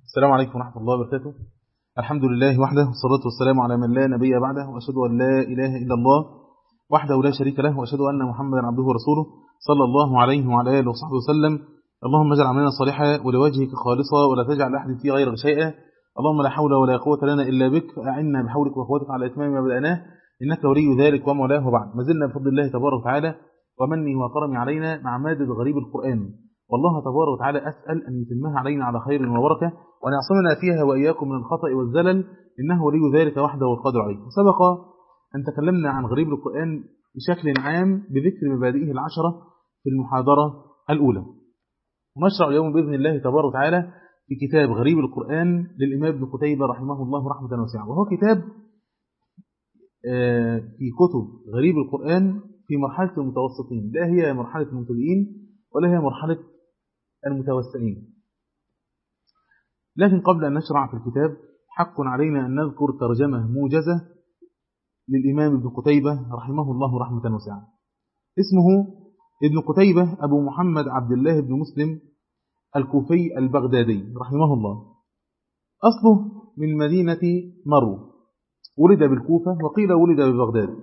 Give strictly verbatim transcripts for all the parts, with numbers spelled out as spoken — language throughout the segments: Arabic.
السلام عليكم ورحمة الله وبركاته. الحمد لله وحده والصلاة والسلام على من لا نبي بعده، وأشهد أن لا إله إلا الله وحده لا شريك له، وأشهد أن محمدا عبده ورسوله صلى الله عليه وعلى آله وصحبه وسلم. اللهم اجعل عملنا صالحا ولوجهك خالصا ولا تجعل أحد فيه غيرك شيئا. اللهم لا حول ولا قوة لنا إلا بك، فأعنا بحولك وقوتك على إتمام ما بدأناه، إنك ولي ذلك ومولاه. وبعد، ما زلنا بفضل الله تبارك وتعالى ومنه وكرمه علينا مع مادة غريب القرآن، والله تبارك وتعالى أسأل أن يتمها علينا على خير وبركة، وأن يعصمنا فيها وإياكم من الخطأ والزلل، إنه ولي ذلك وحده والقادر عليه. وسبق أن تكلمنا عن غريب القرآن بشكل عام بذكر مبادئه العشرة في المحاضرة الأولى. ونشرع اليوم بإذن الله تبارك وتعالى في كتاب غريب القرآن للإمام ابن قتيبة رحمه الله رحمة واسعة، وهو كتاب في كتب غريب القرآن في مرحلة المتوسطين، لا هي مرحلة المبتدئين ولا هي مرحلة المتوسعين. لكن قبل أن نشرع في الكتاب حق علينا أن نذكر ترجمة موجزة للإمام ابن قتيبة رحمه الله رحمة واسعة. اسمه ابن قتيبة أبو محمد عبد الله بن مسلم الكوفي البغدادي رحمه الله. أصله من مدينة مرو، ولد بالكوفة وقيل ولد ببغداد،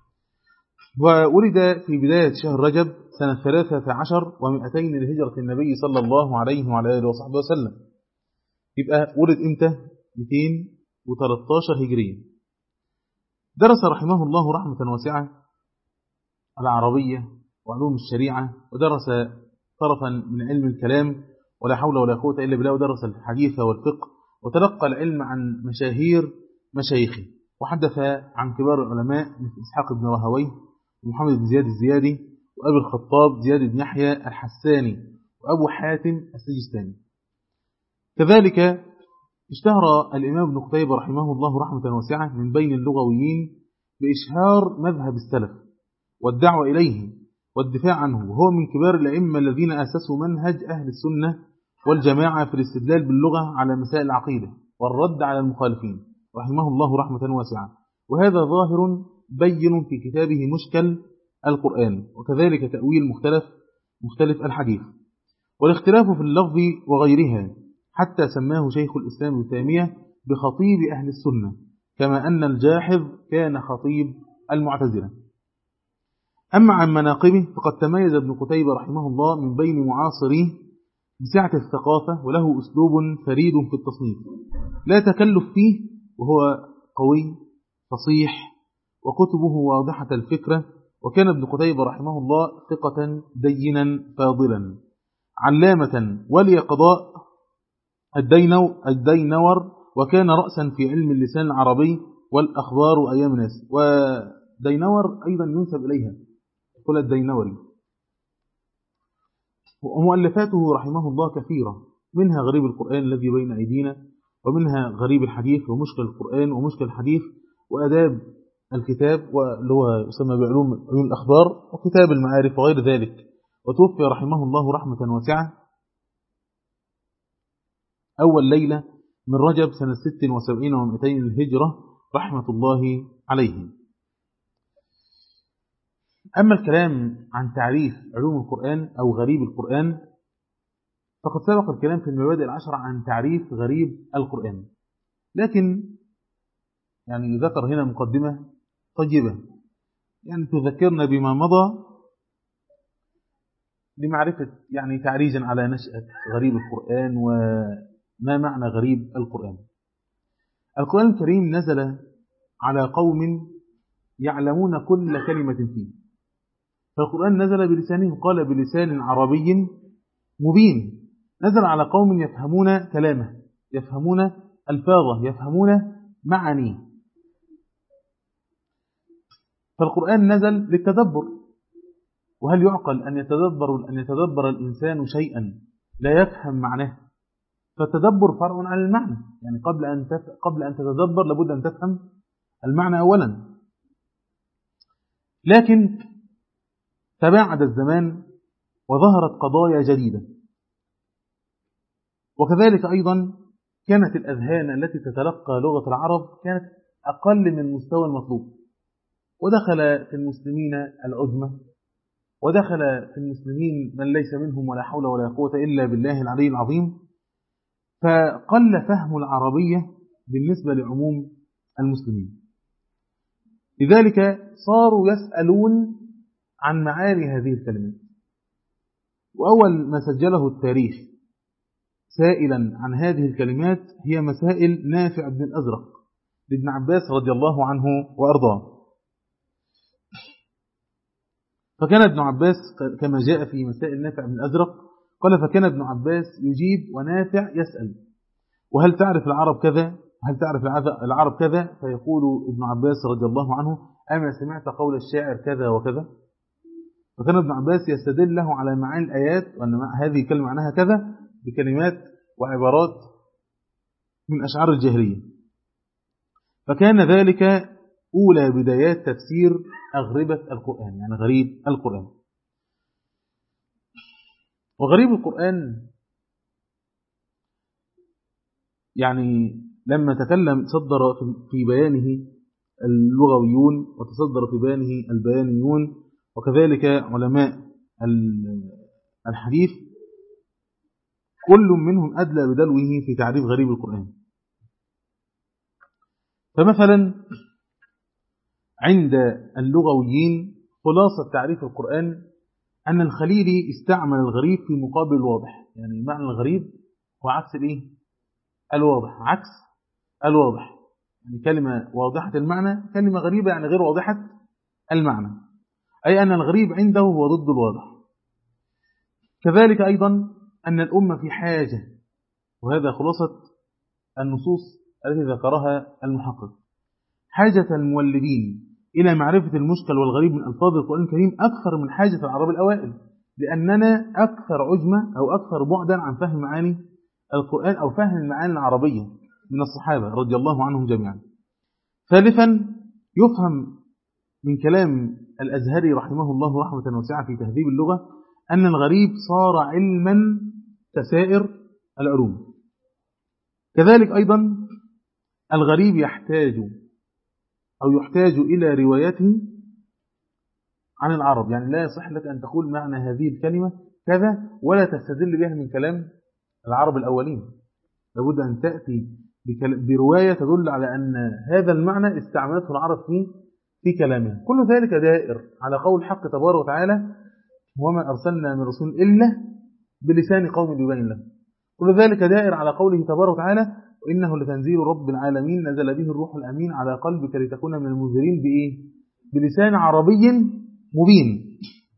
وولد في بداية شهر رجب سنة ثلاثة عشر ومئتين لهجرة النبي صلى الله عليه وعلى آله وصحبه وسلم. يبقى ولد إمتى؟ مئتين وثلاثة عشر هجرية. درس رحمه الله رحمة واسعة العربية وعلوم الشريعة، ودرس طرفا من علم الكلام ولا حول ولا قوة إلا بالله، ودرس الحديث والفقه، وتلقى العلم عن مشاهير مشايخه، وحدث عن كبار العلماء مثل إسحاق بن راهويه ومحمد بن زياد الزيادي وأبي الخطاب زياد بن يحيى الحساني وأبو حاتم السجستاني. كذلك اشتهر الإمام ابن قتيبة رحمه الله رحمة واسعة من بين اللغويين بإشهار مذهب السلف والدعوة إليه والدفاع عنه، وهو من كبار الأئمة الذين أسسوا منهج أهل السنة والجماعة في الاستدلال باللغة على مسائل العقيدة والرد على المخالفين رحمه الله رحمة واسعة. وهذا ظاهر بين في كتابه مشكل القرآن، وكذلك تأويل مختلف مختلف الحديث والاختلاف في اللفظ وغيرها، حتى سماه شيخ الإسلام ابن تيمية بخطيب أهل السنة، كما أن الجاحظ كان خطيب المعتزلة. أما عن مناقبه فقد تميز ابن قتيبة رحمه الله من بين معاصريه بسعة الثقافة، وله أسلوب فريد في التصنيف لا تكلف فيه، وهو قوي فصيح وكتبه واضحة الفكرة. وكان ابن قتيبة رحمه الله ثقة دينا فاضلا علامة ولي قضاء الدينو الدينور، وكان رأسا في علم اللسان العربي والأخبار وأيام الناس. ودينور أيضا ينسب إليها، يقول الدينوري. ومؤلفاته رحمه الله كثيرة، منها غريب القرآن الذي بين أيدينا، ومنها غريب الحديث ومشكل القرآن ومشكل الحديث وأداب الكتاب واللي هو يسمى بعلوم علوم الأخبار وكتاب المعارف وغير ذلك. وتوفي رحمه الله رحمة واسعة أول ليلة من رجب سنة ست وسبعين ومئتين الهجرة رحمة الله عليه. أما الكلام عن تعريف علوم القرآن أو غريب القرآن فقد سبق الكلام في المبادئ العشرة عن تعريف غريب القرآن، لكن يعني ذكر هنا مقدمة طيبة يعني تذكرنا بما مضى لمعرفة يعني تعريجا على نشأة غريب القرآن وما معنى غريب القرآن. القرآن الكريم نزل على قوم يعلمون كل كلمة فيه، فالقرآن نزل بلسانهم، قال بلسان عربي مبين، نزل على قوم يفهمون كلامه، يفهمون ألفاظه، يفهمون معانيه. فالقرآن نزل للتدبر، وهل يعقل أن يتدبر أن يتدبر الإنسان شيئا لا يفهم معناه؟ فالتدبر فرع عن المعنى، يعني قبل أن قبل أن تتدبر لابد أن تفهم المعنى أولا. لكن تباعد الزمان وظهرت قضايا جديدة، وكذلك أيضا كانت الأذهان التي تتلقى لغة العرب كانت أقل من مستوى المطلوب، ودخل في المسلمين العجمة، ودخل في المسلمين من ليس منهم ولا حول ولا قوة إلا بالله العلي العظيم. فقل فهم العربية بالنسبة لعموم المسلمين، لذلك صاروا يسألون عن معاني هذه الكلمات. وأول ما سجله التاريخ سائلا عن هذه الكلمات هي مسائل نافع بن الأزرق لابن عباس رضي الله عنه وأرضاه. فكان ابن عباس كما جاء في مسائل نافع بن الأزرق قال: فكان ابن عباس يجيب ونافع يسأل: وهل تعرف العرب كذا؟ هل تعرف العرب كذا؟ فيقول ابن عباس رضي الله عنه: أما سمعت قول الشاعر كذا وكذا؟ فكان ابن عباس يستدل له على معاني الآيات وأن هذه كلمة معناها كذا بكلمات وعبارات من أشعار الجاهلية. فكان ذلك أولى بدايات تفسير أغربة القرآن، يعني غريب القرآن. وغريب القرآن يعني لما تكلم صدر في بيانه اللغويون وتصدر في بيانه البيانيون وكذلك علماء الحديث، كل منهم أدلى بدلوه في تعريف غريب القرآن. فمثلا عند اللغويين خلاصة تعريف القرآن أن الخليلي استعمل الغريب في مقابل الواضح، يعني معنى الغريب هو عكس الإيه؟ الواضح، عكس الواضح، يعني كلمة واضحة المعنى، كلمة غريبة يعني غير واضحة المعنى، أي أن الغريب عنده هو ضد الواضح. كذلك أيضا أن الأمة في حاجة، وهذا خلاصة النصوص التي ذكرها المحقق، حاجة المولدين إلى معرفة المشكل والغريب من ألفاظ القرآن الكريم أكثر من حاجة العرب الأوائل، لأننا أكثر عجمة أو أكثر بعدا عن فهم معاني القرآن أو فهم المعاني العربية من الصحابة رضي الله عنهم جميعا. ثالثا، يفهم من كلام الأزهري رحمه الله رحمة واسعة في تهذيب اللغة أن الغريب صار علما كسائر العلوم. كذلك أيضا الغريب يحتاج أو يحتاج إلى روايته عن العرب، يعني لا يصح لك أن تقول معنى هذه الكلمة كذا ولا تستدل بها من كلام العرب الأولين، لابد أن تأتي برواية تدل على أن هذا المعنى استعملته العرب في في كلامه. كل ذلك دائر على قول الحق تبارك وتعالى: وما أرسلنا من رسول إلا بلسان قوم يبين له. كل ذلك دائر على قوله تبارك وتعالى: وإنه لتنزيل رب العالمين نزل به الروح الأمين على قلبك لتكون من المنذرين بإيه؟ بلسان عربي مبين.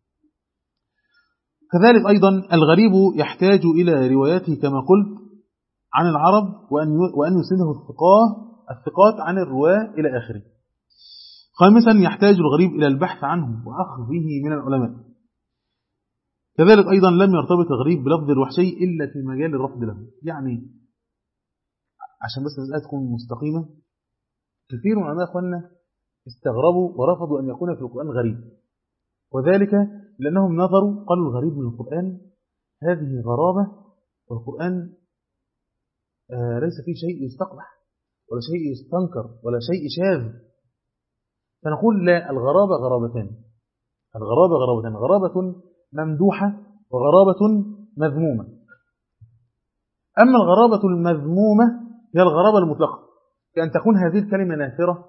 كذلك أيضا الغريب يحتاج إلى رواياته كما قلت عن العرب وأن يسنده الثقات الثقات عن الرواة إلى آخره. خامسا، يحتاج الغريب إلى البحث عنه وأخذه من العلماء. كذلك أيضا لم يرتبط الغريب بلفظ الوحشي إلا في مجال الرفض له، يعني عشان بس المسألة تكون مستقيمة، كثير من العلماء أخواننا استغربوا ورفضوا أن يكون في القرآن غريب، وذلك لأنهم نظروا قالوا الغريب من القرآن هذه غرابة، والقرآن آه ليس فيه شيء يستقبح ولا شيء يستنكر ولا شيء شاذ. فنقول لا، الغرابة غرابتان، الغرابة غرابتان، غرابة ممدوحة وغرابة مذمومة. أما الغرابة المذمومة هي الغرابة المطلقة، كأن تكون هذه الكلمة نافرة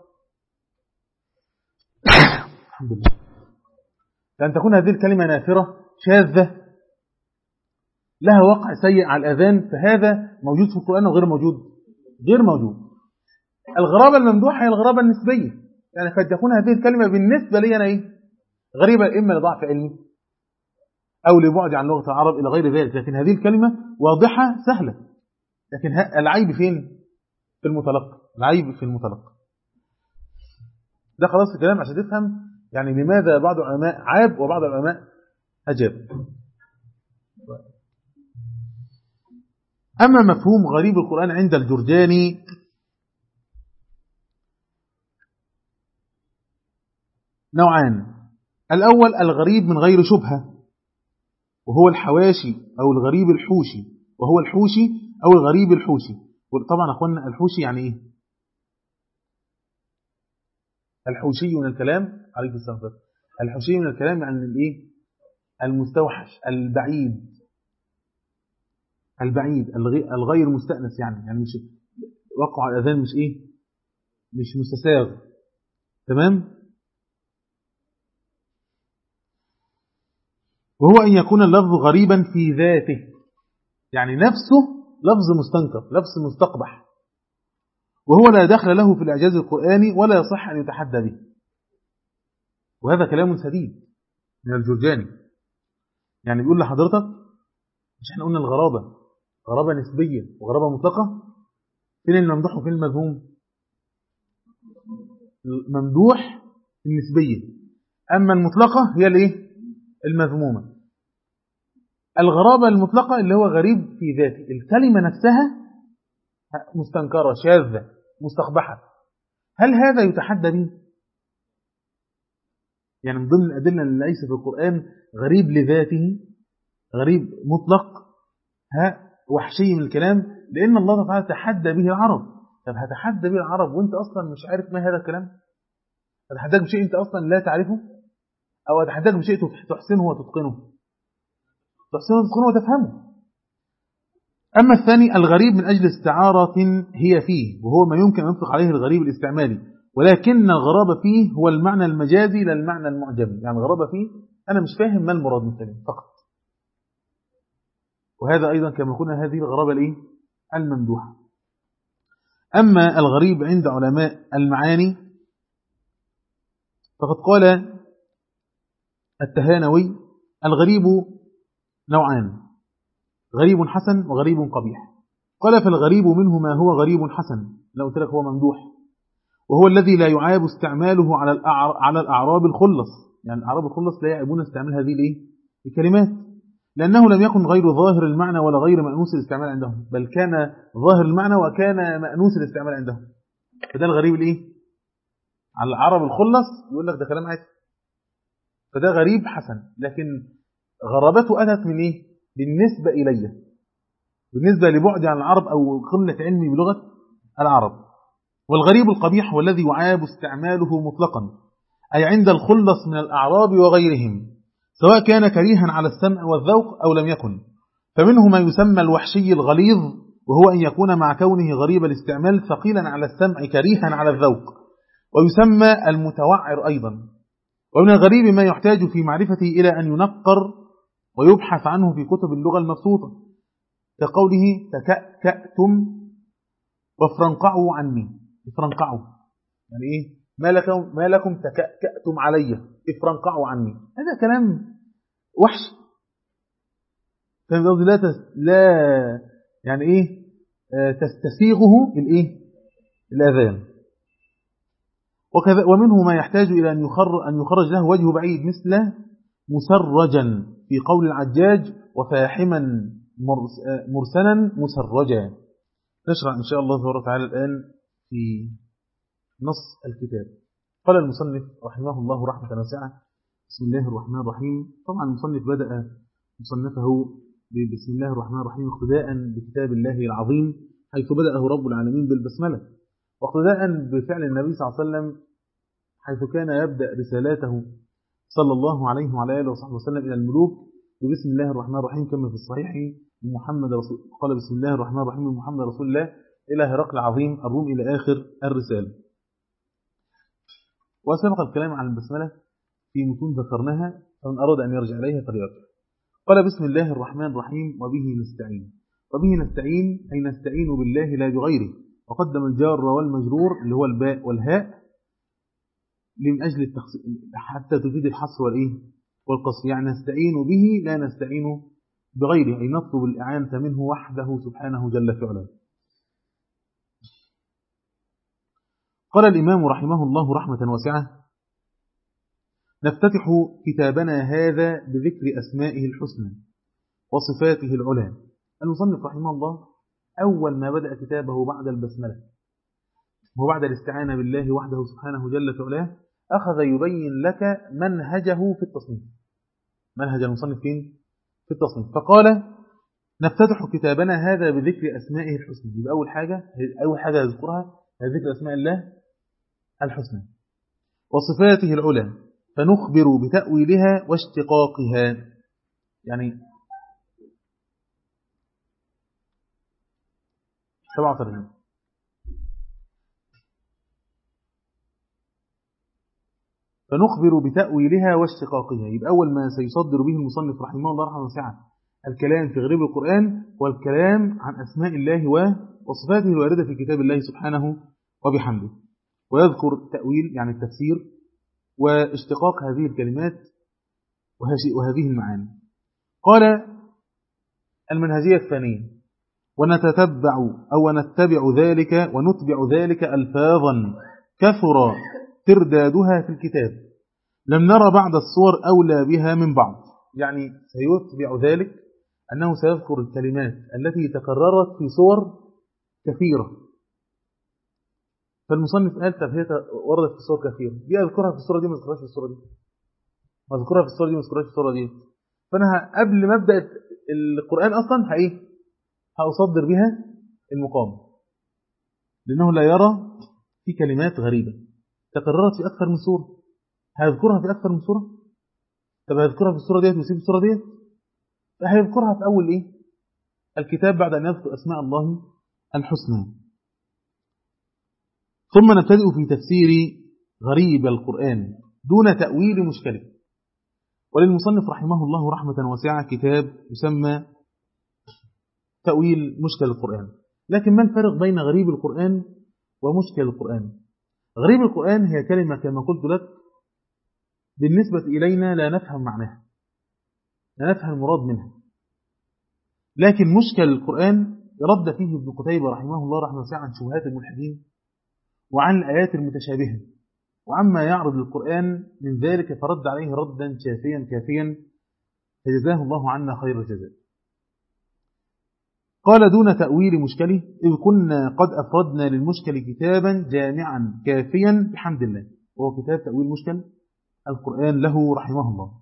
الحمد لله كأن تكون هذه الكلمة نافرة شاذة لها وقع سيء على الأذان، فهذا موجود في القرآن وغير موجود غير موجود. الغرابة الممدوحة هي الغرابة النسبية، يعني قد تكون هذه الكلمة بالنسبة لي أنا إيه؟ غريبة، إما لضعف علمي أو لبعد عن لغة العرب إلى غير ذلك، لكن هذه الكلمة واضحة سهلة، لكن العيب فين؟ في المتلقى، العيب في المتلقى. ده خلاص الكلام عشان تفهم يعني لماذا بعض العلماء عاب وبعض العلماء أجاب. أما مفهوم غريب القرآن عند الجرجاني نوعان: الأول الغريب من غير شبهة وهو الحواشي أو الغريب الحوشي، وهو الحوشي أو الغريب الحوشي. طبعا أخوانا الحوشي يعني إيه؟ الحوشي من الكلام عليك السلام، الحوشي من الكلام يعني الإيه؟ المستوحش البعيد. البعيد الغير مستأنس، يعني يعني مش وقع الأذان مش إيه مش مستساغ. تمام. وهو أن يكون اللفظ غريبا في ذاته، يعني نفسه لفظ مستنكر، لفظ مستقبح، وهو لا دخل له في الإعجاز القرآني ولا يصح أن يتحدى به. وهذا كلام سديد من الجرجاني. يعني بيقول لحضرتك مش احنا قلنا الغرابة غرابة نسبية وغرابة مطلقة؟ فين الممدوح وفين المذموم؟ الممدوح النسبية، أما المطلقة هي الايه؟ المذمومة. الغرابة المطلقة اللي هو غريب في ذاته، الكلمة نفسها مستنكرة شاذة مستقبحة، هل هذا يتحدى به؟ يعني من ضمن الأدلة اللي ليس في القرآن غريب لذاته، غريب مطلق، ها وحشي من الكلام، لأن الله تعالى تحدى به العرب. طب هتحدى به العرب وانت أصلا مش عارف ما هذا الكلام؟ هتحداك بشيء انت أصلا لا تعرفه، أو هتحداك بشيء تحسنه وتتقنه، تحسنه وتتقنه وتفهمه. أما الثاني الغريب من أجل استعارة هي فيه، وهو ما يمكن أن يطلق عليه الغريب الاستعمالي، ولكن الغرابة فيه هو المعنى المجازي لا المعنى المعجمي. يعني الغرابة فيه أنا مش فاهم ما المراد من الكلام فقط. وهذا أيضا كما قلنا هذه الغرابة الإيه؟ الممدوحة. أما الغريب عند علماء المعاني فقد قال التهانوي الغريب نوعان، غريب حسن وغريب قبيح. قال فالغريب منه ما هو غريب حسن، لو قلت لك هو ممدوح، وهو الذي لا يعاب استعماله على على الأعراب الخلص. يعني الأعراب الخلص لا يعيبون استعمال هذه الايه الكلمات، لأنه لم يكن غير ظاهر المعنى ولا غير مأنوس الاستعمال عندهم، بل كان ظاهر المعنى وكان مأنوس الاستعمال عندهم. فده الغريب الايه على العرب الخلص، يقول لك ده كلام عادي، فده غريب حسن. لكن غرابته أتت من ايه؟ بالنسبة إليه، بالنسبة لبعد عن العرب أو قلة علمي بلغة العرب. والغريب القبيح هو الذي يعاب استعماله مطلقا، أي عند الخلص من الأعراب وغيرهم، سواء كان كريها على السمع والذوق أو لم يكن. فمنه ما يسمى الوحشي الغليظ، وهو أن يكون مع كونه غريب الاستعمال ثقيلا على السمع كريها على الذوق، ويسمى المتوعر أيضا. ومن الغريب ما يحتاج في معرفته إلى أن ينقر ويبحث عنه في كتب اللغة المبسوطة، كقوله تكأكأتم وافرنقعوا عني. افرنقعوا يعني إيه؟ ما لكم, ما لكم تكأكأتم علي، افرنقعوا عني. هذا كلام وحش، لا تس... لا يعني إيه آه تستسيغه الإيه الأذان. وكذا ومنه ما يحتاج إلى أن يخرج, أن يخرج له وجه بعيد، مثل مسرجا في قول العجاج وفاحما مرسلا مسرجا. نشرع إن شاء الله تبارك وتعالى الآن في نص الكتاب. قال المصنف رحمه الله رحمة واسعة: بسم الله الرحمن الرحيم. طبعا المصنف بدأ مصنفه بسم الله الرحمن الرحيم اقتداء بكتاب الله العظيم، حيث بدأه رب العالمين بالبسملة، واقتداء بفعل النبي صلى الله عليه وسلم، حيث كان يبدأ رسالاته صلى الله عليه وعلى آله وصحبه وسلم إلى الملوك بسم الله الرحمن الرحيم، كما في الصحيح محمد رسول قال بسم الله الرحمن الرحيم محمد رسول الله إلى هرقل العظيم الروم إلى آخر الرسالة. وسبق الكلام عن البسملة في متون ذكرناها، فمن أراد أن يرجع إليها فليرجع. قال بسم الله الرحمن الرحيم وبه نستعين. وبه نستعين أي نستعين بالله لا بغيره، وقدم الجار والمجرور اللي هو الباء والهاء من أجل التخصيص حتى تفيد الحصر والإيه والقصر. يعني نستعين به لا نستعين بغيره، أي نطلب الإعانة منه وحده سبحانه جل في علاه. قال الإمام رحمه الله رحمة واسعة: نفتتح كتابنا هذا بذكر أسمائه الحسنى وصفاته العلى. المصنف رحمه الله أول ما بدأ كتابه بعد البسملة وبعد الاستعانة بالله وحده سبحانه جل في علاه أخذ يبين لك منهجه في التصنيف، منهج المصنف فين؟ في التصنيف. فقال: نفتتح كتابنا هذا بذكر أسمائه الحسنى. يبقى أول حاجة أول حاجة يذكرها هي ذكر أسماء الله الحسنى وصفاته العلى، فنخبر بتأويلها واشتقاقها. يعني سبعة وثلاثين. فنخبر بتأويلها واشتقاقها. يبقى أول ما سيصدر به المصنف رحمه الله رحمه واسعة الكلام في غريب القرآن والكلام عن أسماء الله وصفاته الواردة في كتاب الله سبحانه وبحمده، ويذكر تأويل يعني التفسير واشتقاق هذه الكلمات وهذه المعاني. قال المنهجية الثانية: ونتتبع أو نتبع ذلك ونتبع ذلك ألفاظا كثر تردادها في الكتاب لم نرى بعض الصور أولى بها من بعض. يعني سيتبع ذلك أنه سيذكر الكلمات التي تكررت في صور كثيرة. فالمصنف قال طب هي وردت في صور كثيرة، دي أذكرها في الصورة دي ما أذكرهاش في الصورة دي، ما أذكرها في الصورة دي ما أذكرهاش في الصورة دي. فأنا قبل ما أبدأ القرآن أصلا هإيه هأصدر بها المقام، لأنه لا يرى في كلمات غريبة تكررت في أكثر من صورة، هيذكرها في أكثر من صورة. طب هيذكرها في الصورة ديت ويسيب الصورة ديت؟ هيذكرها في أول إيه الكتاب بعد أن يذكر أسماء الله الحسنى. ثم نبتدئ في تفسير غريب القرآن دون تأويل مشكله. وللمصنف رحمه الله رحمة واسعة كتاب يسمى تأويل مشكل القرآن. لكن ما الفرق بين غريب القرآن ومشكل القرآن؟ غريب القرآن هي كلمة كما قلت لك بالنسبة إلينا لا نفهم معناها، لا نفهم المراد منها. لكن مشكل القرآن رد فيه ابن قتيبة رحمه الله رحمه واسعة عن شبهات الملحدين وعن الآيات المتشابهة وعما يعرض القرآن من ذلك، فرد عليه ردا شافيا كافيا فجزاه الله عنا خير الجزاء. قال دون تأويل مشكله إذ كنا قد أفردنا للمشكل كتابا جامعا كافيا بحمد الله، وهو كتاب تأويل مشكل القرآن له رحمه الله.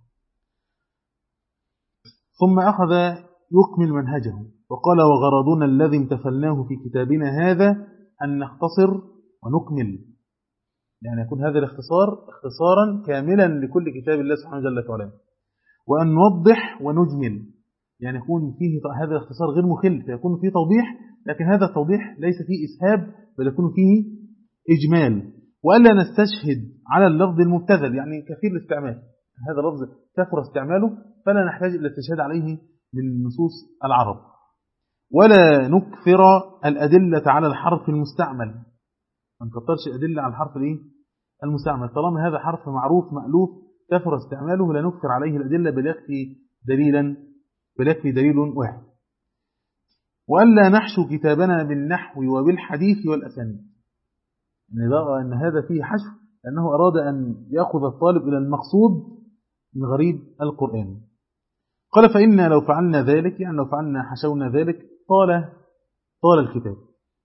ثم أخذ يكمل منهجه وقال وغرضنا الذي امتثلناه في كتابنا هذا أن نختصر ونكمل، يعني يكون هذا الاختصار اختصارا كاملا لكل كتاب الله سبحانه جل وعلا، وأن نوضح ونجمل، يعني يكون فيه هذا الاختصار غير مخل فيكون فيه توضيح، لكن هذا التوضيح ليس فيه إسهاب بل يكون فيه إجمال، وألا نستشهد على اللفظ المبتذل يعني كثير الاستعمال، هذا اللفظ كثر استعماله فلا نحتاج إلى الاستشهاد عليه من نصوص العرب، ولا نكثر الأدلة على الحرف المستعمل، ما نكثرش الأدلة على الحرف الايه المستعمل، طالما هذا حرف معروف مألوف كثر استعماله لا نكثر عليه الأدلة بل يكفي دليلا بل يكفي دليل واحد. وألا نحشو كتابنا بالنحو وبالحديث والأسانيد، يعني أن هذا فيه حشو لأنه أراد أن يأخذ الطالب إلى المقصود من غريب القرآن. قال فإنا لو فعلنا ذلك يعني لو فعلنا حشونا ذلك طال طال الكتاب.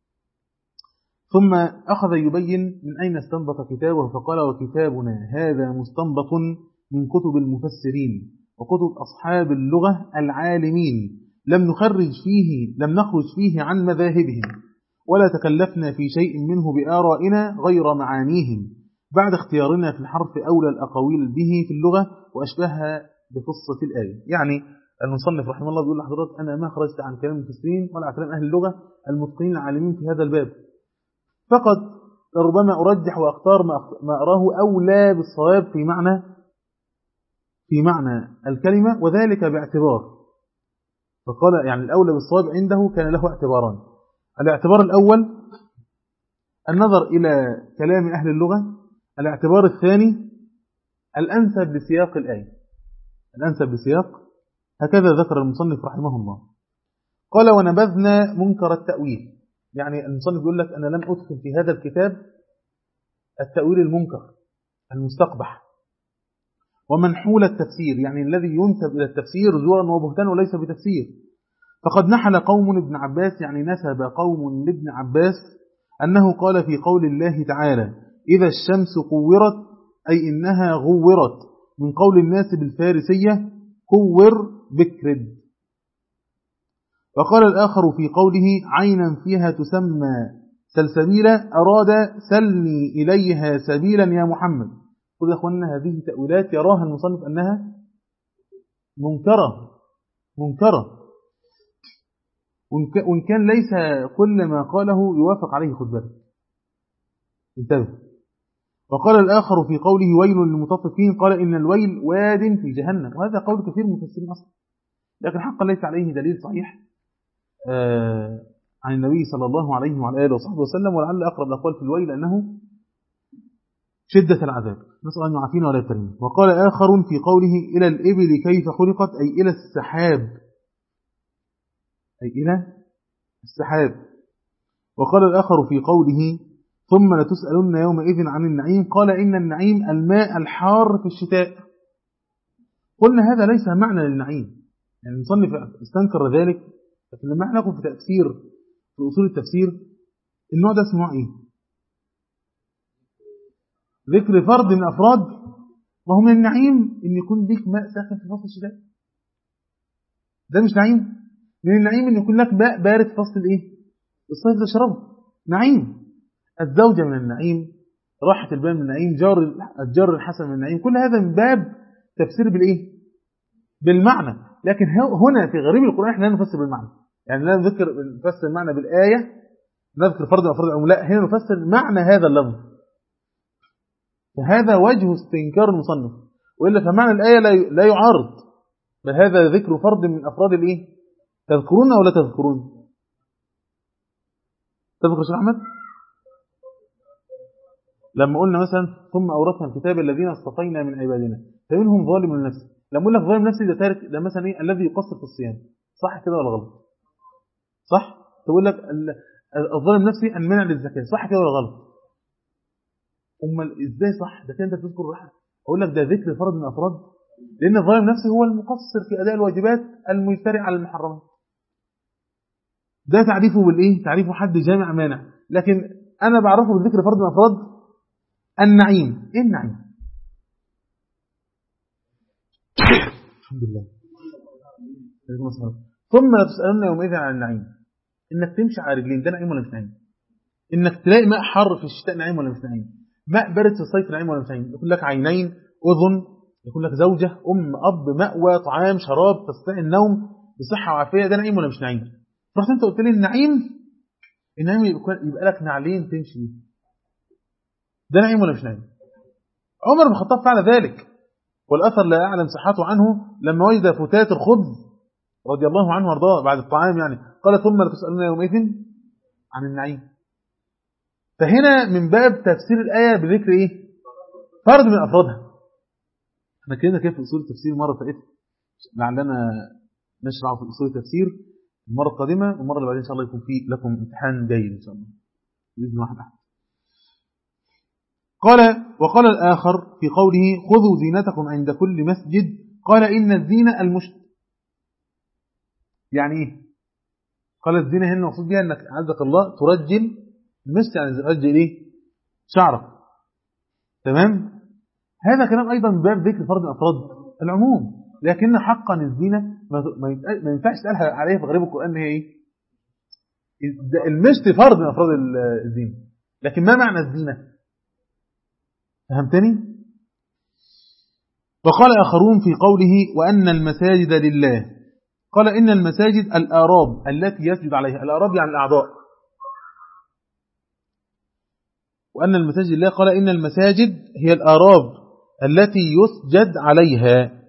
ثم أخذ يبين من أين استنبط كتابه فقال وكتابنا هذا مستنبط من كتب المفسرين وكتب أصحاب اللغة العالمين، لم نخرج فيه لم نخرج فيه عن مذاهبهم ولا تكلفنا في شيء منه بآرائنا غير معانيهم بعد اختيارنا في الحرف أولى الأقاويل به في اللغة وأشبهها بقصة الآية. يعني المصنف رحمه الله بيقول لحضرات أنا ما خرجت عن كلام المفسرين ولا عن كلام أهل اللغة المتقنين العالمين في هذا الباب، فقط ربما أرجح وأختار ما أراه أولى بالصواب في معنى في معنى الكلمة، وذلك باعتبار. فقال يعني الأولى بالصواب عنده كان له اعتباران. الاعتبار الأول النظر إلى كلام أهل اللغة، الاعتبار الثاني الأنسب لسياق الآية، الأنسب لسياق، هكذا ذكر المصنف رحمه الله. قال ونبذنا منكر التأويل، يعني المصنف يقول لك أنا لم أدخل في هذا الكتاب التأويل المنكر المستقبح ومنحول التفسير، يعني الذي ينسب إلى التفسير زورا وبهتان وليس بتفسير. فقد نحل قوم ابن عباس، يعني نسب قوم لابن عباس أنه قال في قول الله تعالى إذا الشمس كورت أي إنها غورت، من قول الناس بالفارسية كور بكرد. وقال الآخر في قوله عينا فيها تسمى سلسبيلا أراد سلني إليها سبيلا يا محمد. قل يا أخوانا هذه تأويلات يراها المصنف أنها منكرة منكرة وإن كان ليس كل ما قاله يوافق عليه، خد بالك انتبه. وقال الآخر في قوله ويل للمطففين قال إن الويل واد في جهنم، وهذا قول كثير من المفسرين أصلا، لكن حقا ليس عليه دليل صحيح آه عن النبي صلى الله عليه وعلى آله وصحبه وسلم، ولعل أقرب الأقوال في الويل أنه شدة العذاب، نسأل أن يعافينا ولا يبتلينا. وقال آخر في قوله إلى الإبل كيف خلقت أي إلى السحاب، أي إلى السحاب. وقال الآخر في قوله ثم لتسألن يومئذ عن النعيم قال إن النعيم الماء الحار في الشتاء. قلنا هذا ليس معنى للنعيم، يعني المصنف استنكر ذلك، لكن لما احنا نقول في تفسير في أصول التفسير النوع ده اسمه ايه؟ ذكر فرد من أفراد، وهو من النعيم إن يكون لك ماء ساخن في فصل الشتاء، ده مش نعيم. من النعيم إن يكون لك ماء بارد في فصل الايه؟ الصيف تشربه، نعيم. الزوجة من النعيم، راحة البال من النعيم، جار الجار الحسن من النعيم، كل هذا من باب تفسير بالايه؟ بالمعنى. لكن هنا في غريب القرآن احنا لا نفسر بالمعنى، يعني لا نذكر نفسر المعنى بالآية، نذكر فرد من أفراد العموم، لا هنا نفسر معنى هذا اللفظ. فهذا وجه استنكار المصنف، وإلا فمعنى الآية لا يعارض، بل هذا ذكر فرد من أفراد الايه؟ تذكرون أو لا تذكرون؟ تذكر شيخ أحمد؟ لما قلنا مثلا ثم أورثنا الكتاب الذين اصطفينا من عبادنا فمنهم ظالم لنفسه، لما أقول لك ظالم نفسه ده تارك، ده مثلا إيه؟ الذي يقصر في الصيام، صح كده ولا غلط؟ صح؟ تقول لك الظالم نفسه أن منع للزكاة، صح كده ولا غلط؟ أمال إزاي صح؟ ده كده أنت بتذكر راحة. أقول لك ده ذكر فرد من أفراد، لأن الظالم نفسه هو المقصر في أداء الواجبات المجترئ على المحرمات. ده تعريفه بالإيه؟ تعريفه حد جامع مانع، لكن أنا بعرفه بذكر فرد من أفراد النعيم. إيه النعيم؟ الحمد لله. ثم تسألون يومئذ عن النعيم، إنك تمشي على رجلين ده نعيم ولا مش نعيم؟ إنك تلاقي ماء حر في الشتاء نعيم ولا مش نعيم؟ ماء بارد في الصيف نعيم ولا مش نعيم؟ يكون لك عينين، أذن، يكون لك زوجة، أم، أب، مأوى، طعام، شراب، تستطيع النوم بصحة وعافية، ده نعيم ولا مش نعيم؟ رحت أنت قلت لي النعيم، النعيم يبقى لك نعلين تمشي بيه، ده نعيم ولا مش نعيم؟ عمر بن الخطاب فعل ذلك، والأثر لا أعلم صحته عنه، لما وجد فتات الخبز رضي الله عنه وارضاه بعد الطعام، يعني قال ثم لتسألون يومئذ عن النعيم. فهنا من باب تفسير الآية بذكر إيه؟ فرد من أفرادها. احنا كنا كيف في أصول التفسير مرة فاتت، لعلنا نشرع في أصول التفسير المرة القادمة، والمرة اللي بعدين إن شاء الله يكون في لكم امتحان جيد إن شاء الله بإذن واحد أحد. قال وقال الآخر في قوله خذوا زينتكم عند كل مسجد قال إن الزينة المشت. يعني إيه؟ قال الزينة هنا المقصود بها أنك عزك الله ترجل المشت، يعني ترجل إيه؟ شعرك، تمام؟ هذا كلام أيضا من باب ذكر فرد الأفراد العموم، لكن حقا الزينة ما ينفعش تقالها عليها في غريب القرآن هي إيه؟ المشت فرد من أفراد الزينة، لكن ما معنى الزينة؟ فهمتني؟ وقال آخرون في قوله وأن المساجد لله قال إن المساجد الآراب التي يسجد عليها، الآراب يعني الأعضاء، وأن المساجد لله قال إن المساجد هي الآراب التي يسجد عليها،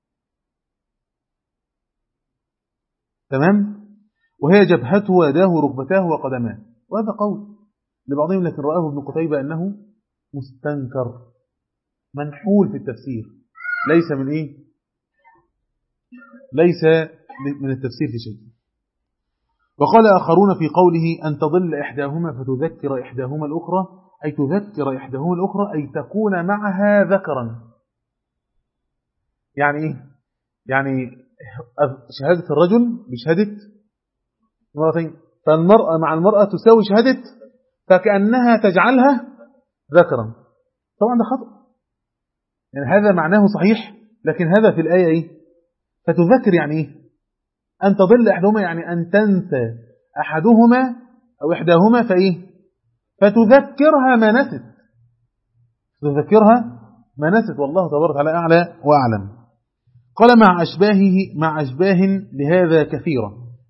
تمام؟ وهي جبهته ويداه وركبتاه وقدماه. وهذا قول لبعضهم، لكن رآه ابن قتيبة أنه مستنكر منحول في التفسير، ليس من إيه؟ ليس من التفسير في شيء. وقال آخرون في قوله أن تضل إحداهما فتذكر إحداهما الأخرى، أي تذكر إحداهما الأخرى أي تكون معها ذكرا. يعني إيه؟ يعني شهادة الرجل بشهادة مرتين، فالمرأة مع المرأة تساوي شهادة، فكأنها تجعلها ذكرا. طبعا ده خطأ، يعني هذا معناه صحيح، لكن هذا في الآية إيه؟ فتذكر يعني إيه؟ أن تضل إحداهما يعني أن تنسى أحدهما أو إحداهما فإيه؟ فتذكرها ما نست، تذكرها ما نست، والله تبارك وتعالى أعلى وأعلم. قال مع أشباهه مع أشباه لهذا كثيرا،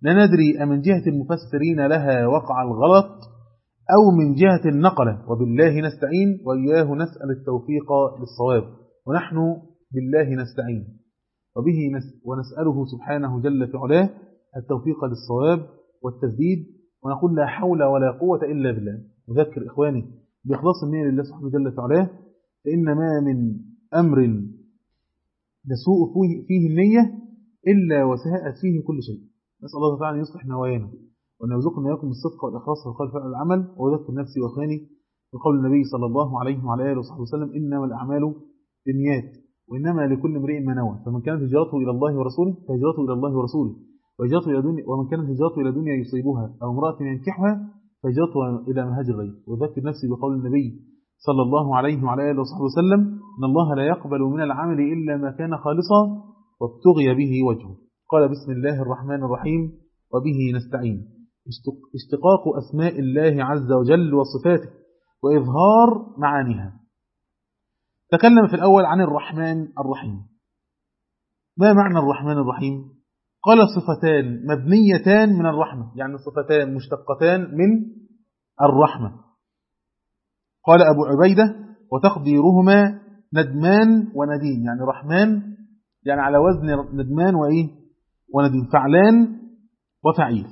لا ندري أمن جهة المفسرين لها وقع الغلط أو من جهة النقلة، وبالله نستعين وإياه نسأل التوفيق للصواب، ونحن بالله نستعين وبه نس ونسأله سبحانه جل في علاه التوفيق للصواب والتسديد، ونقول لا حول ولا قوة إلا بالله. أذكر إخواني بإخلاص النية لله سبحانه جل في علاه، فإن ما من أمر يسوء فيه النية إلا وساءت فيه كل شيء. نسأل الله تعالى أن يصلح نوايانا وأن يرزقنا إياكم الصدق والإخلاص في القول والفعل والعمل. وأذكر نفسي وإخواني بقول النبي صلى الله عليه وعلى آله وصحبه وسلم: إنما الأعمال بالنيات وإنما لكل امرئ ما نوى، فمن كانت هجرته إلى الله ورسوله فهجرته إلى الله ورسوله، وهجرته إلى دنيا، ومن كانت هجرته إلى دنيا يصيبها أو امرأة ينكحها فهجرته إلى ما هاجر غيره. وأذكر نفسي بقول النبي صلى الله عليه وعلى آله وصحبه وسلم: إن الله لا يقبل من العمل إلا ما كان خالصا وابتغي به وجهه. قال: بسم الله الرحمن الرحيم وبه نستعين. اشتقاق أسماء الله عز وجل وصفاته وإظهار معانيها. تكلم في الأول عن الرحمن الرحيم. ما معنى الرحمن الرحيم؟ قال: صفتان مبنيتان من الرحمة، يعني صفتان مشتقتان من الرحمة. قال أبو عبيدة: وتقديرهما ندمان وندين، يعني رحمن يعني على وزن ندمان وإيه وندين، فعلان وفعيل.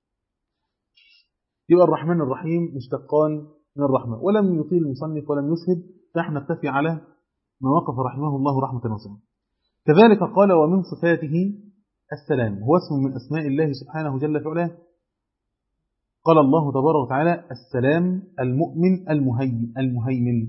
يبقى الرحمن الرحيم مشتقان من الرحمة. ولم يطيل المصنف ولم يسهد، فنحن نكتفي على ما وقف رحمه الله رحمة واسعة. كذلك قال: ومن صفاته السلام، هو اسم من أسماء الله سبحانه جل في علاه. قال الله تبارك وتعالى: السلام المؤمن المهيمن.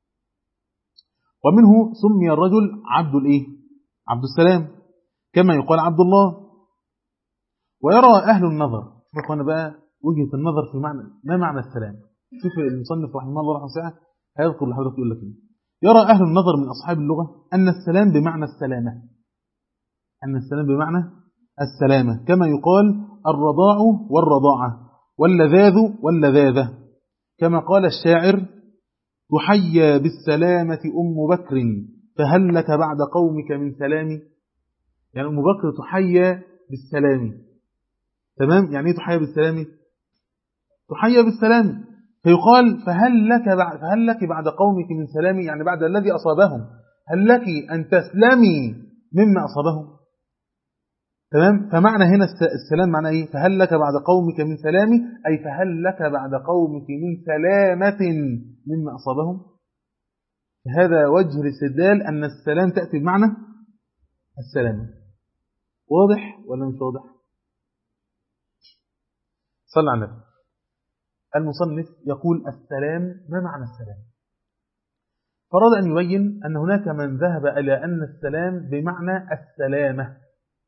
ومنه سمي الرجل عبد الإيه؟ عبد السلام، كما يقال عبد الله. ويرى أهل النظر، أخوانا بقى وجهة النظر في معنى ما معنى السلام. شوف المصنف رحمه الله رحمه واسعة هيذكر لحضرتك يقول لك إيه. يرى أهل النظر من أصحاب اللغة أن السلام بمعنى السلامة، أن السلام بمعنى السلامة، كما يقال الرضاع والرضاعة واللذاذ واللذاذة، كما قال الشاعر: تحيى بالسلامة أم بكر فهل لك بعد قومك من سلام. يعني أم بكر تحيى بالسلام، تمام؟ يعني ايه تحيى بالسلام؟ تحيى بالسلام، فيقال فهل لك بعد فهل لك بعد قومك من سلام، يعني بعد الذي أصابهم هل لك أن تسلمي مما أصابهم، تمام؟ فمعنى هنا السلام معنى ايه؟ فهل لك بعد قومك من سلام، أي فهل لك بعد قومك من سلامة مما أصابهم. هذا وجه الاستدلال أن السلام تأتي بمعنى السلام. واضح ولا مش واضح؟ صلى على النبي. المصنف يقول: السلام، ما معنى السلام؟ فراد أن يبين أن هناك من ذهب إلى أن السلام بمعنى السلامة.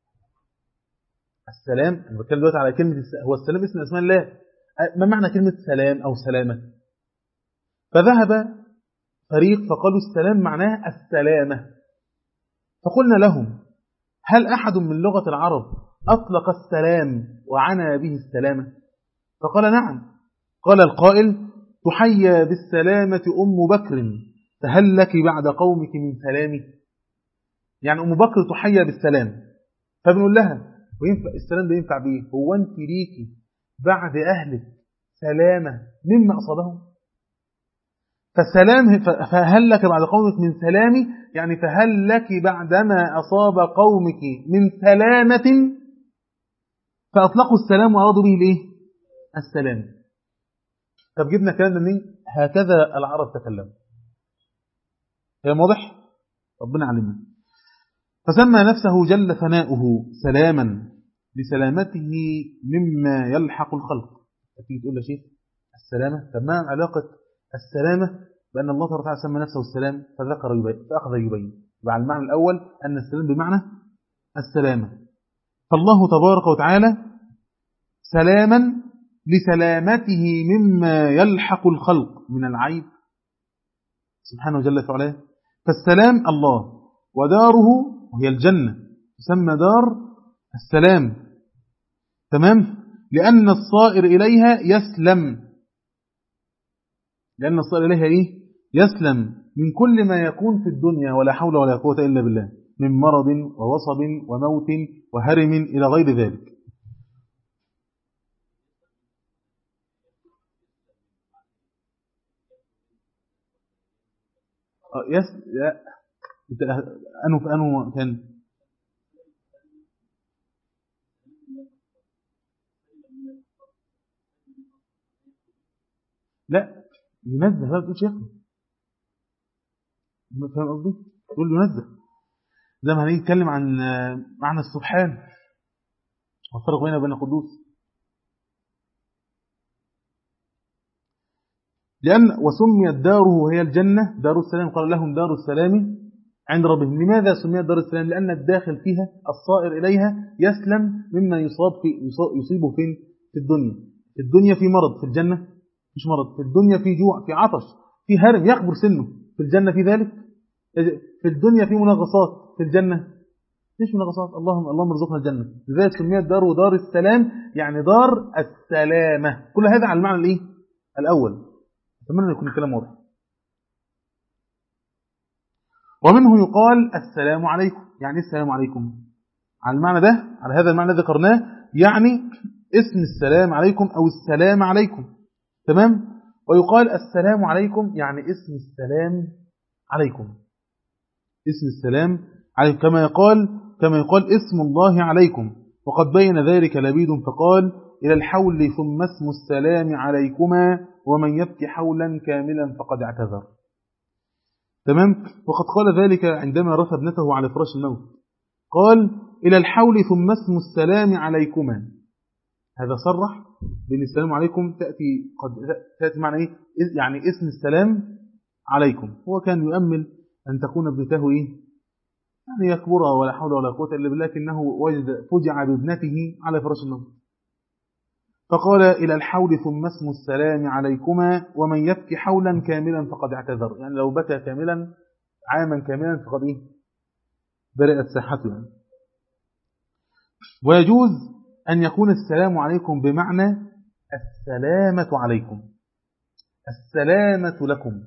السلام، أنا بتكلم دلوقتي على كلمة هو السلام اسم اسماء الله، ما معنى كلمة سلام أو سلامة؟ فذهب فريق فقالوا السلام معناه السلامة، فقلنا لهم: هل أحد من لغة العرب أطلق السلام وعنى به السلامة؟ فقال: نعم. قال القائل: تحيى بالسلامة أم بكر فهل لك بعد قومك من سلامي. يعني أم بكر تحيى بالسلام، فبنقول لها: وينفع السلام ده ينفع بيه؟ هو أنت ليكي بعد أهلك سلامة مما أصابهم؟ فالسلام فهل لك بعد قومك من سلامي، يعني فهل لك بعدما أصاب قومك من سلامة، فأطلقوا السلام وأرادوا به الإيه؟ السلام. طب جبنا كلام ده منين؟ هكذا العرب تكلموا. هي واضح؟ ربنا علمنا. فسمى نفسه جل ثناؤه سلاما لسلامته مما يلحق الخلق. تيجي تقول له شيء السلامة، طب ما علاقة السلامة بأن الله تعالى سمى نفسه السلام فذكر يبين فأخذ يبين. وعلى المعنى الأول أن السلام بمعنى السلامة، فالله تبارك وتعالى سلاما لسلامته مما يلحق الخلق من العيب سبحانه جل وعلا. فالسلام الله، وداره وهي الجنة تسمى دار السلام، تمام؟ لأن الصائر إليها يسلم، لأن الصائر إليها إيه؟ يسلم من كل ما يكون في الدنيا، ولا حول ولا قوة إلا بالله، من مرض ووصب وموت وهرم إلى غير ذلك. آه، يس لا. أنه في أنه كان لا ينزه، لا تقولش يخلق. فاهم قصدي؟ تقول ينزه. زي ما هنيجي نتكلم عن آه، معنى السبحان والفرق بينه وبين القدوس. لأن وسميت داره هي الجنة دار السلام، قال لهم دار السلام عند ربهم. لماذا سميت دار السلام؟ لأن الداخل فيها الصائر إليها يسلم مما يصاب في يصيبه فين في الدنيا. في الدنيا في مرض، في الجنة مش مرض. في الدنيا في جوع، في عطش، في هرم يخبر سنه. في الجنة في ذلك. في الدنيا في منغصات، في الجنة مش منغصات. اللهم اللهم ارزقنا الجنة. لذلك سميت دار ودار السلام، يعني دار السلامة. كل هذا على المعنى الايه الأول. أتمنى أن يكون الكلام واضح. ومنه يقال السلام عليكم. يعني السلام عليكم على المعنى ده، على هذا المعنى ذكرناه، يعني اسم السلام عليكم أو السلام عليكم. تمام. ويقال السلام عليكم يعني اسم السلام عليكم، اسم السلام عليكم، كما يقال كما يقال اسم الله عليكم. وقد بين ذلك لبيد فقال إلى الحول ثم اسم السلام عليكما ومن يبكي حولا كاملا فقد اعتذر. تمام. وقد قال ذلك عندما رثى ابنته على فراش الموت، قال إلى الحول ثم اسم السلام عليكما. هذا صرح بأن السلام عليكم تأتي قد تأتي معنى إيه؟ يعني اسم السلام عليكم. هو كان يؤمل أن تكون ابنته إيه؟ يعني يكبرها ولا حول ولا قوة إلا بالله، لكنه وجد فجع بابنته على فراش الموت فقال إلى الحول ثم اسم السلام عليكما ومن يبكي حولا كاملا فقد اعتذر. يعني لو بكى كاملا عاما كاملا فقد إيه؟ برئت ساحته يعني. ويجوز أن يكون السلام عليكم بمعنى السلامة عليكم، السلامة لكم.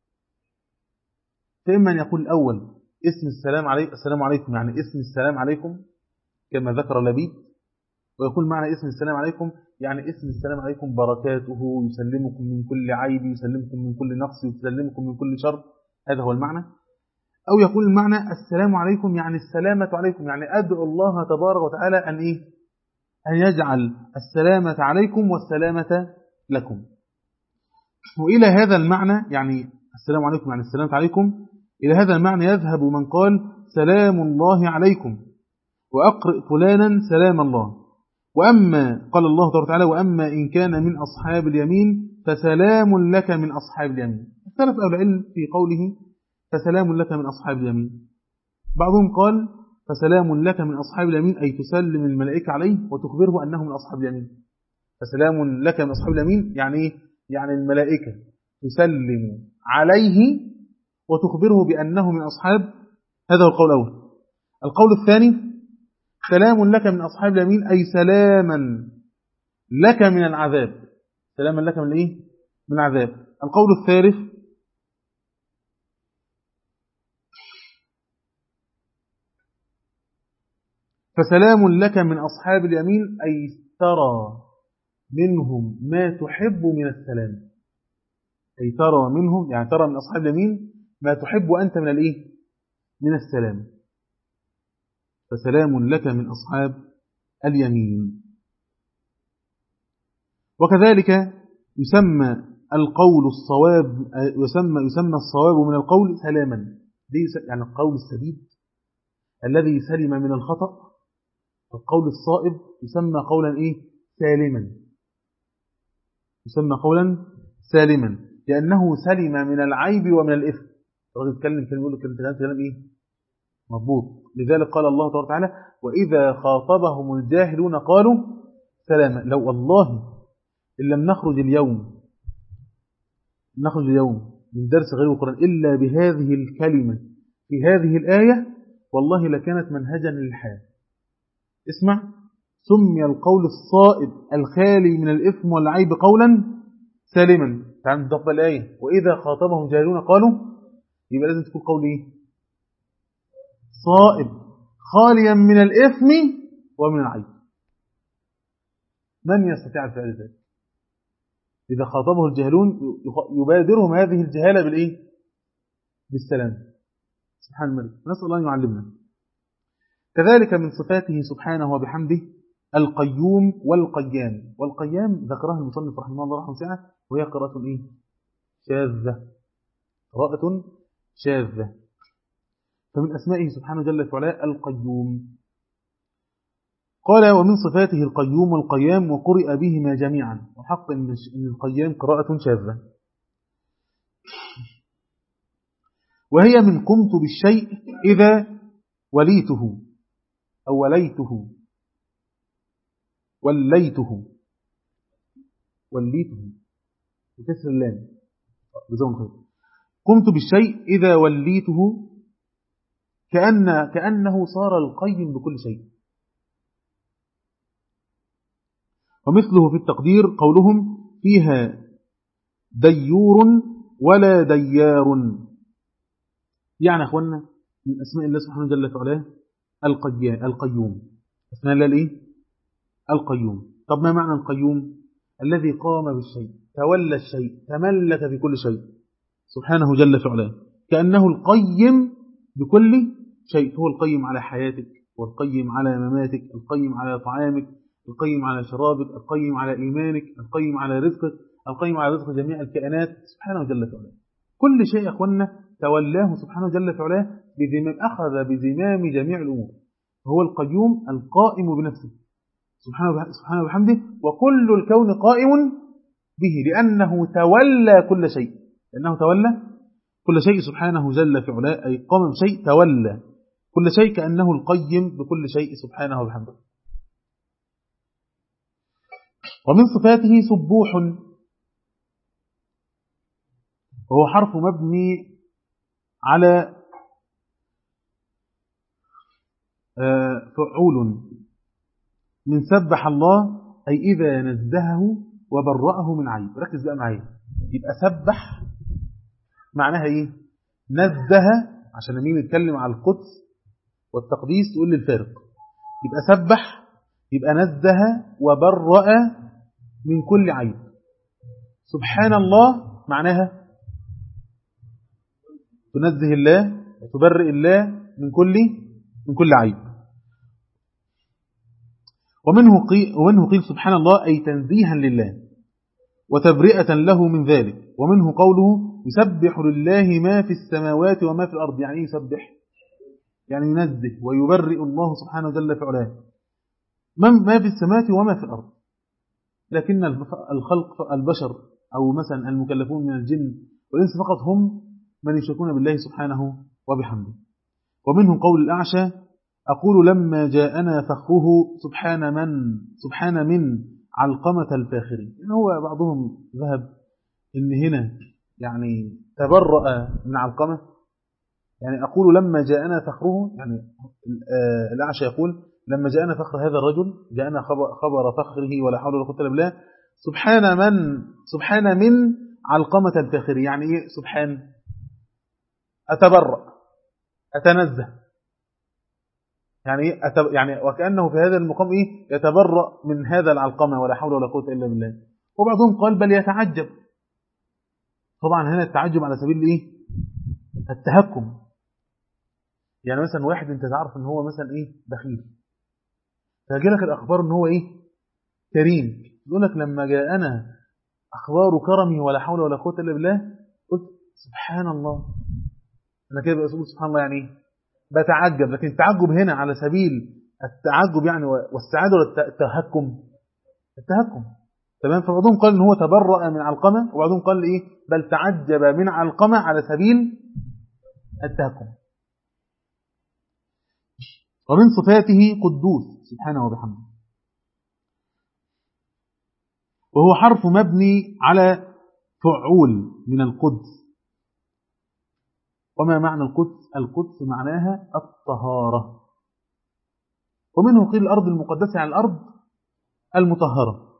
فإما أن يقول الأول اسم السلام عليكم، السلام عليكم يعني اسم السلام عليكم كما ذكر لبيد، ويقول معنى اسم السلام عليكم يعني اسم السلام عليكم بركاته، يسلمكم من كل عيب، يسلمكم من كل نقص، يسلمكم من كل شر. هذا هو المعنى. أو يقول المعنى السلام عليكم يعني السلامة عليكم، يعني أدعو الله تبارك وتعالى أن إيه؟ أن يجعل السلامة عليكم والسلامة لكم. وإلى هذا المعنى يعني السلام عليكم يعني السلامة عليكم، إلى هذا المعنى يذهب من قال سلام الله عليكم وأقرئ فلانا سلام الله. وأما قال الله تعالى وأما إن كان من أصحاب اليمين فسلام لك من أصحاب اليمين. اختلف أهل العلم في قوله فسلام لك من أصحاب اليمين. بعضهم قال فسلام لك من أصحاب اليمين أي تسلم الملائكة عليه وتخبره أنه من أصحاب اليمين. فسلام لك من أصحاب اليمين يعني يعني الملائكة تسلم عليه وتخبره بأنه من أصحاب. هذا هو القول الأول. القول الثاني سلام لك من أصحاب اليمين أي سلاما لك من العذاب، سلاما لك من إيه؟ من العذاب. القول الثالث فسلام لك من أصحاب اليمين أي ترى منهم ما تحب من السلام، أي ترى منهم يعني ترى من أصحاب اليمين ما تحب أنت من الإيه؟ من السلام. فسلام لك من أصحاب اليمين. وكذلك يسمى القول الصواب، يسمى يسمى الصواب من القول سلاما، يعني القول السديد الذي سلم من الخطأ. القول الصائب يسمى قولا إيه؟ سالما، يسمى قولا سالما لأنه سلم من العيب ومن الإثم. الرجل يتكلم كلمة يقول لك كلام كلام إيه؟ مضبوط. لذلك قال الله تبارك وتعالى وإذا خاطبهم الجاهلون قالوا سلاما. لو والله إن لم نخرج اليوم نخرج اليوم من درس غير القرآن إلا بهذه الكلمة في هذه الآية والله لكانت منهجا للحياة. اسمع، سمي القول الصائب الخالي من الإثم والعيب قولا سالما. تعال نضبط الآية وإذا خاطبهم جاهلون قالوا، يبقى لازم تكون قول إيه؟ صائب خاليا من الإثم ومن العيب. من يستطيع فعل ذلك؟ إذا خاطبه الجاهلون يبادرهم هذه الجهالة بالإيه؟ بالسلام. سبحان الملك، نسأل الله أن يعلمنا. كذلك من صفاته سبحانه وبحمده القيوم والقيام. والقيام ذكرها المصنف رحمه الله رحمه واسعة، وهي قراءة إيه؟ شاذة، قراءة شاذة. فمن أسمائه سبحانه جل وعلا القيوم. قال ومن صفاته القيوم والقيام وقرئ بهما جميعا، وحق أن القيام قراءة شاذة. وهي من قمت بالشيء إذا وليته أو وليته وليته وليته بكسر اللام بزون خير. قمت بالشيء إذا وليته، كأن كأنه صار القيم بكل شيء. ومثله في التقدير قولهم فيها ديور ولا ديار. يعني أخوانا من أسماء الله سبحانه جل وعلا القيوم. أسماء الله الإيه؟ القيوم. طب ما معنى القيوم؟ الذي قام بالشيء، تولى الشيء، تملك بكل شيء سبحانه جل وعلا، كأنه القيم بكل شيء. هو القيم على حياتك، والقيم على مماتك، القيم على طعامك، القيم على شرابك، القيم على إيمانك، القيم على رزقك، القيم على رزق جميع الكائنات سبحانه جل وعلا. كل شيء أخوانا تولاه سبحانه جل وعلا، بزمام أخذ بزمام جميع الأمور. هو القيوم القائم بنفسه سبحانه وبحمده، وكل الكون قائم به، لأنه تولى كل شيء، لأنه تولى كل شيء سبحانه جل وعلا، أي قام بشيء تولى كل شيء، كأنه القيم بكل شيء سبحانه وبحمده. ومن صفاته سبوح، وهو حرف مبني على فعول من سبح الله، أي إذا نزهه وبرأه من عيب. ركز بقى معايا، يبقى سبح معناها إيه؟ نزه، عشان لما نتكلم على القدس والتقديس تقول لي الفارق. يبقى سبح يبقى نزه وبرأ من كل عيب. سبحان الله معناها تنزه الله وتبرئ الله من كل من كل عيب. ومنه قيل, ومنه قيل سبحان الله أي تنزيها لله وتبرئة له من ذلك. ومنه قوله يسبح لله ما في السماوات وما في الأرض. يعني يسبح يعني ينزه ويبرئ الله سبحانه جل وعلا ما في السماوات وما في الأرض. لكن الخلق البشر أو مثلا المكلفون من الجن والإنس فقط هم من يشركون بالله سبحانه وبحمده. ومنه قول الأعشى أقول لما جاءنا فخره سبحان من سبحان من علقمة الفاخرين. يعني هو بعضهم ذهب إن هنا يعني تبرأ من علقمة، يعني أقول لما جاءنا فخره، يعني الأعشى يقول لما جاءنا فخر هذا الرجل، جاءنا خبر فخره ولا حول ولا قوة إلا بالله، سبحان من سبحان من علقمة الفاخرين. يعني إيه سبحان؟ أتبرأ، أتنزه، يعني يعني وكأنه في هذا المقام إيه يتبرأ من هذا العلقمة ولا حول ولا قوة إلا بالله. وبعضهم قال بل يتعجب. طبعا هنا التعجب على سبيل إيه؟ التهكم. يعني مثلا واحد انت تعرف ان هو مثلا ايه بخيل، فيجي لك الاخبار ان هو ايه كريم، يقول لك لما جاءنا اخبار كرمه ولا حول ولا قوه الا بالله قلت سبحان الله. انا كده بقول سبحان الله يعني ايه بتعجب، لكن التعجب هنا على سبيل التعجب يعني والسعاده ولا التهكم؟ التهكم. تمام. فبعضهم قال ان هو تبرأ من علقمه، وبعضهم قال ايه بل تعجب من علقمه على سبيل التهكم. ومن صفاته قدوس سبحانه وبحمده، وهو حرف مبني على فعول من القدس. وما معنى القدس؟ القدس معناها الطهارة. ومنه قيل الأرض المقدسة يعني الأرض المطهرة.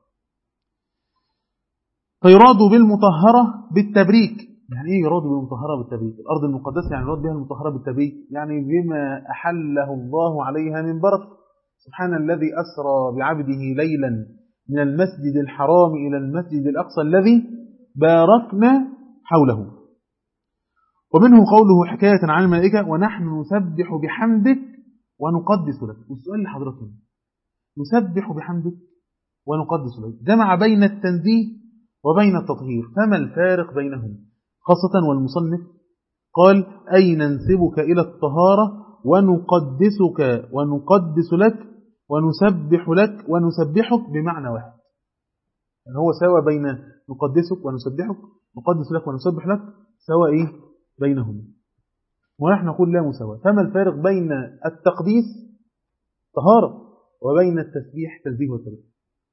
فيراد بالمطهرة بالتبريك. يعني ايه يراد بالمطهرة بالتبريك؟ الأرض المقدسة يعني يراد بها المطهرة بالتبريك، يعني بما أحله الله عليها من بركة. سبحان الذي أسرى بعبده ليلا من المسجد الحرام إلى المسجد الأقصى الذي باركنا حوله. ومنه قوله حكاية عن الملائكة ونحن نسبح بحمدك ونقدس لك. والسؤال لحضرتك نسبح بحمدك ونقدس لك جمع بين التنزيه وبين التطهير، فما الفارق بينهم؟ خاصة والمصنف قال أي ننسبك إلى الطهارة ونقدسك ونقدس لك ونسبح لك ونسبحك بمعنى واحد. يعني هو سوى بين نقدسك ونسبحك، نقدس لك ونسبح لك، سوى إيه بينهم. ونحن نقول لا مساواة. فما الفارق بين التقديس طهارة وبين التسبيح تنزيه والتبريك؟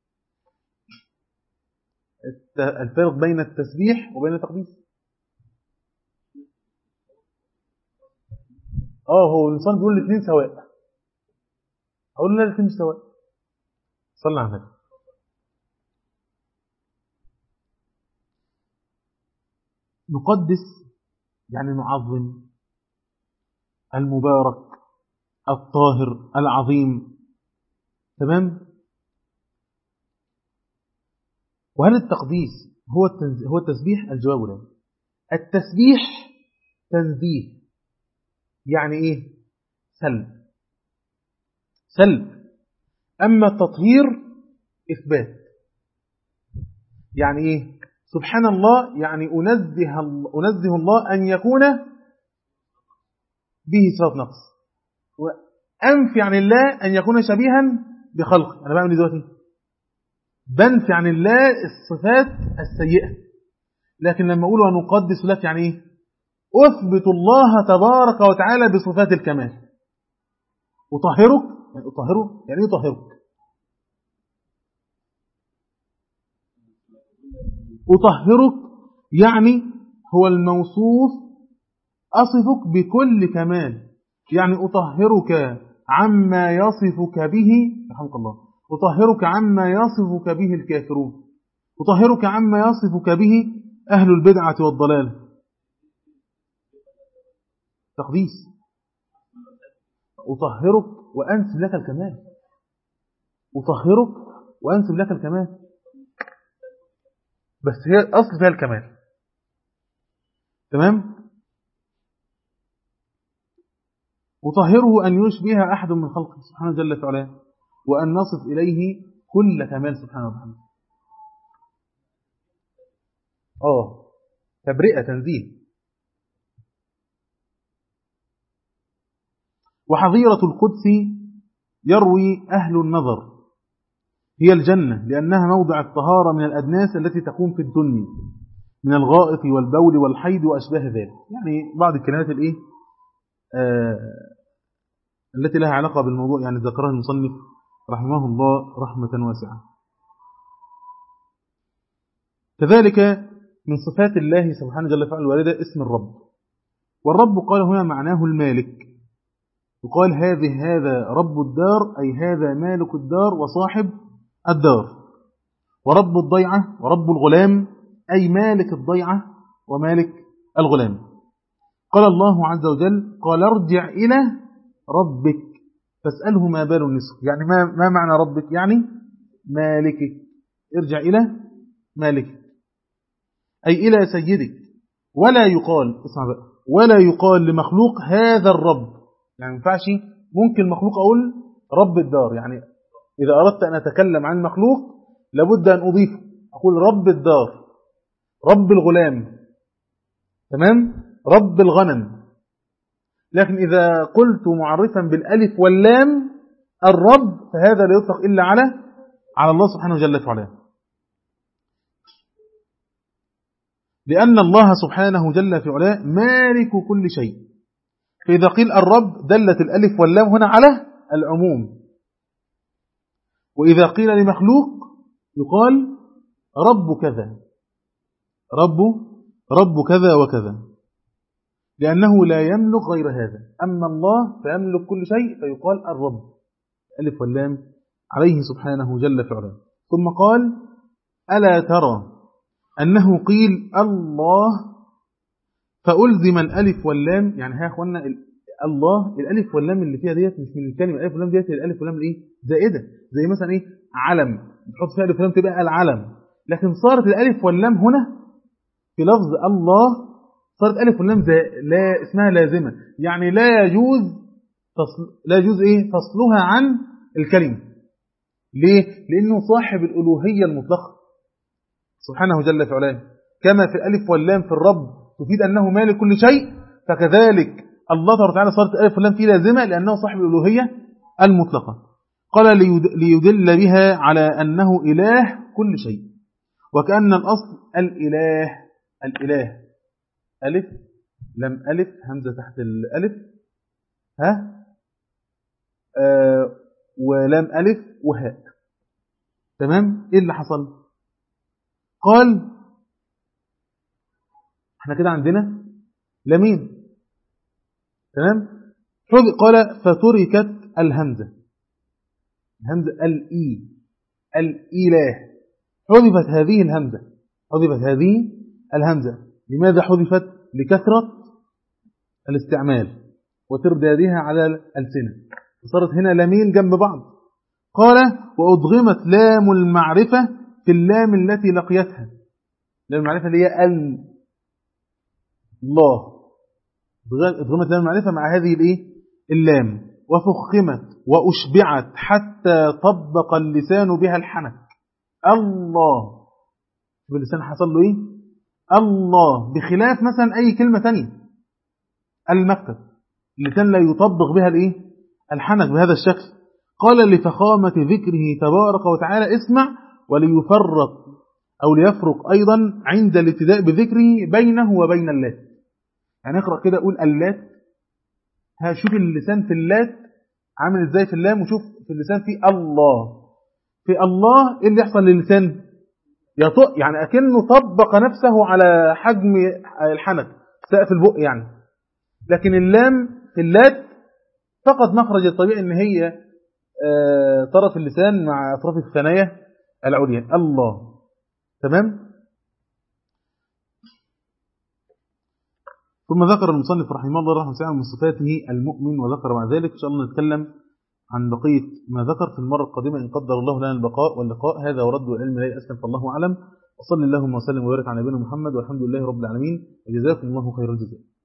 الفارق بين التسبيح وبين التقديس اه هو الإنسان بيقول الاثنين سواء. أقول لا الاثنين مش سواء. صلى على النبي. نقدس يعني نعظم المبارك الطاهر العظيم، تمام. وهل التقديس هو هو التسبيح؟ الجواب لا. التسبيح تنزيه، يعني ايه؟ سلب سلب. اما التطهير اثبات، يعني ايه؟ سبحان الله يعني انزه انزه الله ان يكون به صفات نقص، وانفي عن الله ان يكون شبيها بخلقه. انا بعمل دلوقتي بنفي عن الله الصفات السيئة، لكن لما أقول ونقدس لك يعني إيه؟ أثبت الله تبارك وتعالى بصفات الكمال. أطهرك يعني أطهره يعني أطهرك أطهرك يعني هو الموصوف أصفك بكل كمال، يعني أطهرك عما يصفك به رحمك الله، أطهرك عما يصفك به الكافرون، أطهرك عما يصفك به أهل البدعة والضلال. تقديس. أطهرك وأنسب لك الكمال، أطهرك وأنسب لك الكمال، بس هي أصل فيها الكمال، تمام. أطهره أن يشبه أحد من خلقه سبحانه جل وعلا، وأن نصف إليه كل كمال سبحانه وتعالى. آه تبرئة تنزيه. وحظيرة القدس يروي أهل النظر هي الجنة، لأنها موضع الطهارة من الأدناس التي تقوم في الدنيا من الغائط والبول والحيض وأشباه ذلك. يعني بعض الكلمات الإيه آه التي لها علاقة بالموضوع، يعني ذكرها المصنف رحمه الله رحمة واسعة. كذلك من صفات الله سبحانه جل وعلا الواردة اسم الرب، والرب قال هنا معناه المالك، وقال هذه هذا رب الدار أي هذا مالك الدار وصاحب الدار. ورب الضيعة ورب الغلام أي مالك الضيعة ومالك الغلام. قال الله عز وجل قال ارجع إلى ربك فاسأله ما بال النسوة، يعني ما, ما معنى ربك؟ يعني مالكك، ارجع إلى مالكك أي إلى سيدك. ولا يقال اسمع بقى ولا يقال لمخلوق هذا الرب، يعني ما ينفعش ممكن مخلوق أقول رب الدار، يعني إذا أردت أن أتكلم عن مخلوق لابد أن أضيفه، أقول رب الدار، رب الغلام، تمام، رب الغنم. لكن إذا قلت معرفا بالألف واللام الرب فهذا لا يطلق إلا على على الله سبحانه جل وعلا، لأن الله سبحانه جل في علاه مالك كل شيء. فإذا قيل الرب دلت الألف واللام هنا على العموم، وإذا قيل لمخلوق يقال رب كذا، رب رب كذا وكذا، لأنه لا يملك غير هذا. أما الله فيملك كل شيء فيقال الرب ألف واللام عليه سبحانه جل في علاه. ثم قال ألا ترى أنه قيل الله فألزم الألف واللام، يعني ها أخوانا الله الألف واللام اللي فيها ديت مش من الكلمة الألف واللام ديت، الألف واللام الإيه زائدة، زي مثلا إيه علم بتحط فيها الألف واللام تبقى العلم. لكن صارت الألف واللام هنا في لفظ الله صارت ألف واللام لا اسمها لازمة، يعني لا يجوز فصل لا يجوز إيه فصلها عن الكلمة. ليه؟ لأنه صاحب الألوهية المطلقة سبحانه جل في علاه. كما في الألف واللام في الرب تفيد أنه مالك كل شيء، فكذلك الله تبارك وتعالى صارت الألف واللام فيه لازمة لأنه صاحب الألوهية المطلقة. قال ليدل بها على أنه إله كل شيء، وكأن الأصل الإله. الإله ألف لم ألف همزة تحت الألف ها آه ولم ألف وهاء. تمام. إيه اللي حصل؟ قال احنا كده عندنا لمين. تمام. قال فتركت الهمزة الهمزة الإي الإله، حذفت هذه الهمزة حذفت هذه الهمزة. لماذا حذفت؟ لكثرة الاستعمال وتردادها على الألسنة، صارت هنا لامين جنب بعض. قال وأضغمت لام المعرفة في اللام التي لقيتها. لام المعرفة اللي هي الله، أضغمت لام المعرفة مع هذه الايه اللام، وفخمت وأشبعت حتى طبق اللسان بها الحنك. الله باللسان حصل له ايه؟ الله، بخلاف مثلا أي كلمة تانية المكتب اللسان لا يطبق بها الايه الحنك بهذا الشكل. قال لفخامة ذكره تبارك وتعالى اسمع، وليفرق أو ليفرق أيضا عند الابتداء بذكره بينه وبين اللات. يعني اقرأ كده قول اللات، شوف اللسان في اللات عامل ازاي في اللام، وشوف في اللسان في الله. في الله ايه اللي يحصل للسان؟ يطق، يعني أكنه طبق نفسه على حجم الحنك سقف البق يعني. لكن اللام في اللات فقط مخرج الطبيعي ان هي طرف اللسان مع أطراف الثنايا العليا. الله. تمام. ثم ذكر المصنف رحمه الله رحمه الله من صفاته المؤمن، وذكر مع ذلك إن شاء الله نتكلم عن بقية ما ذكر في المرة القادمة إن قدر الله لنا البقاء واللقاء. هذا ورد العلم لا أسلم، فالله أعلم. وصلى اللهم وسلم وبارك على نبينا محمد، والحمد لله رب العالمين، وجزاكم الله خير الجزاء.